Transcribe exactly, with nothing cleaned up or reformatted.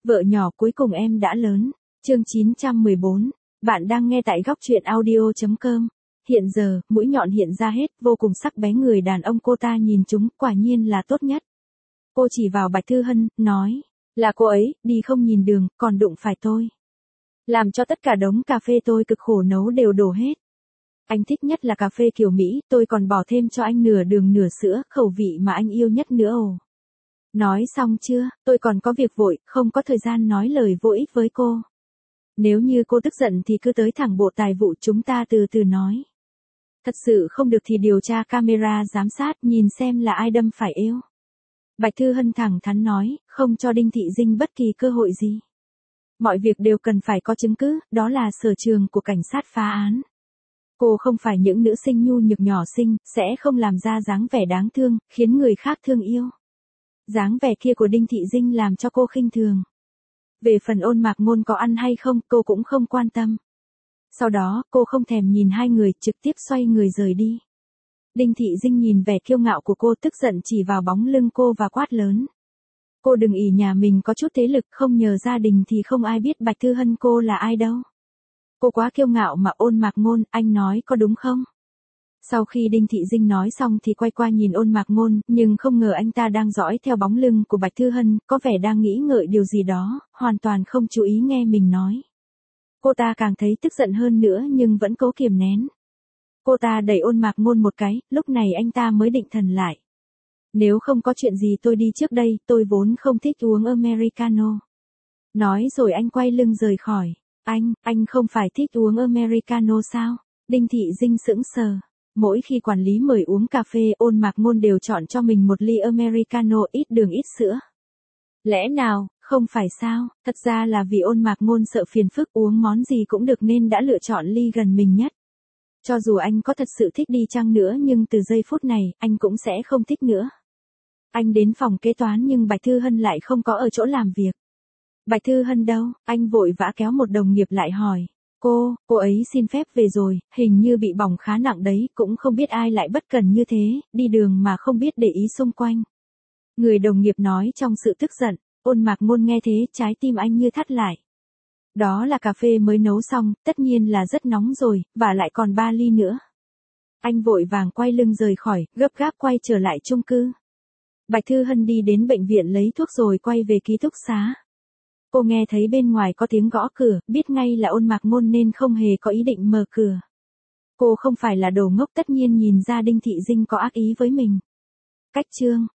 Vợ nhỏ cuối cùng em đã lớn. Chương chín trăm mười bốn. Bạn đang nghe tại góc truyện audio chấm com. Hiện giờ, mũi nhọn hiện ra hết, vô cùng sắc bén người đàn ông cô ta nhìn chúng, quả nhiên là tốt nhất. Cô chỉ vào Bạch Thư Hân, nói, là cô ấy, đi không nhìn đường, còn đụng phải tôi. Làm cho tất cả đống cà phê tôi cực khổ nấu đều đổ hết. Anh thích nhất là cà phê kiểu Mỹ, tôi còn bỏ thêm cho anh nửa đường nửa sữa, khẩu vị mà anh yêu nhất nữa ồ. Nói xong chưa, tôi còn có việc vội, không có thời gian nói lời vô ích với cô. Nếu như cô tức giận thì cứ tới thẳng bộ tài vụ chúng ta từ từ nói. Thật sự không được thì điều tra camera giám sát nhìn xem là ai đâm phải eo. Bạch Thư Hân thẳng thắn nói, không cho Đinh Thị Dinh bất kỳ cơ hội gì. Mọi việc đều cần phải có chứng cứ, đó là sở trường của cảnh sát phá án. Cô không phải những nữ sinh nhu nhược nhỏ xinh, sẽ không làm ra dáng vẻ đáng thương, khiến người khác thương yêu. Dáng vẻ kia của Đinh Thị Dinh làm cho cô khinh thường. Về phần Ôn Mạc Ngôn có ăn hay không, cô cũng không quan tâm. Sau đó, cô không thèm nhìn hai người, trực tiếp xoay người rời đi. Đinh Thị Dinh nhìn vẻ kiêu ngạo của cô, tức giận chỉ vào bóng lưng cô và quát lớn. Cô đừng ỷ nhà mình có chút thế lực, không nhờ gia đình thì không ai biết Bạch Thư Hân cô là ai đâu. Cô quá kiêu ngạo mà. Ôn Mạc Ngôn, anh nói có đúng không? Sau khi Đinh Thị Dinh nói xong thì quay qua nhìn Ôn Mạc Ngôn, nhưng không ngờ anh ta đang dõi theo bóng lưng của Bạch Thư Hân, có vẻ đang nghĩ ngợi điều gì đó, hoàn toàn không chú ý nghe mình nói. Cô ta càng thấy tức giận hơn nữa nhưng vẫn cố kiềm nén. Cô ta đẩy Ôn Mạc Ngôn một cái, lúc này anh ta mới định thần lại. Nếu không có chuyện gì tôi đi trước đây, tôi vốn không thích uống Americano. Nói rồi anh quay lưng rời khỏi. Anh, anh không phải thích uống Americano sao? Đinh Thị Dinh sững sờ. Mỗi khi quản lý mời uống cà phê, Ôn Mạc Ngôn đều chọn cho mình một ly Americano ít đường ít sữa. Lẽ nào, không phải sao, thật ra là vì Ôn Mạc Ngôn sợ phiền phức uống món gì cũng được nên đã lựa chọn ly gần mình nhất. Cho dù anh có thật sự thích đi chăng nữa nhưng từ giây phút này, anh cũng sẽ không thích nữa. Anh đến phòng kế toán nhưng Bạch Thư Hân lại không có ở chỗ làm việc. Bạch Thư Hân đâu? Anh vội vã kéo một đồng nghiệp lại hỏi. Cô, cô ấy xin phép về rồi, hình như bị bỏng khá nặng đấy, cũng không biết ai lại bất cần như thế, đi đường mà không biết để ý xung quanh. Người đồng nghiệp nói trong sự tức giận. Ôn Mạc Ngôn nghe thế, trái tim anh như thắt lại. Đó là cà phê mới nấu xong, tất nhiên là rất nóng rồi, và lại còn ba ly nữa. Anh vội vàng quay lưng rời khỏi, gấp gáp quay trở lại chung cư. Bạch Thư Hân đi đến bệnh viện lấy thuốc rồi quay về ký túc xá. Cô nghe thấy bên ngoài có tiếng gõ cửa, biết ngay là Ôn Mạc Ngôn nên không hề có ý định mở cửa. Cô không phải là đồ ngốc, tất nhiên nhìn ra Đinh Thị Dinh có ác ý với mình. Cách chương